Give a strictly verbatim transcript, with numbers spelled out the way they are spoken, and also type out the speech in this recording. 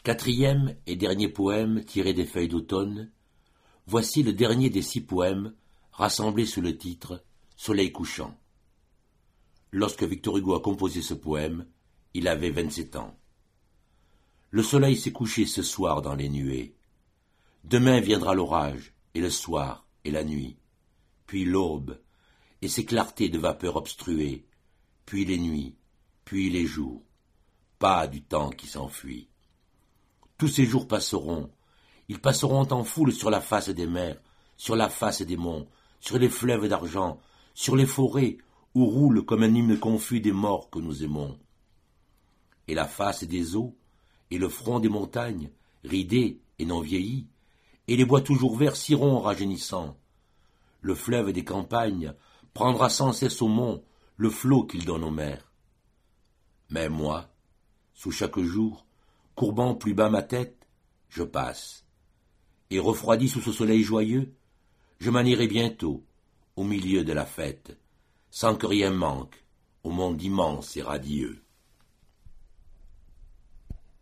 Quatrième et dernier poème tiré des feuilles d'automne, voici le dernier des six poèmes rassemblés sous le titre « Soleil couchant ». Lorsque Victor Hugo a composé ce poème, il avait vingt-sept ans. Le soleil s'est couché ce soir dans les nuées. Demain viendra l'orage, et le soir, et la nuit, puis l'aube, et ses clartés de vapeur obstruées, puis les nuits, puis les jours, pas du temps qui s'enfuit. Tous ces jours passeront, ils passeront en foule sur la face des mers, sur la face des monts, sur les fleuves d'argent, sur les forêts où roule comme un hymne confus des morts que nous aimons. Et la face des eaux, et le front des montagnes, ridés et non vieillis, et les bois toujours verts ciront en rajeunissant. Le fleuve des campagnes prendra sans cesse au mont le flot qu'il donne aux mers. Mais moi, sous chaque jour, courbant plus bas ma tête, je passe. Et refroidi sous ce soleil joyeux, je m'en irai bientôt, au milieu de la fête, sans que rien manque au monde immense et radieux.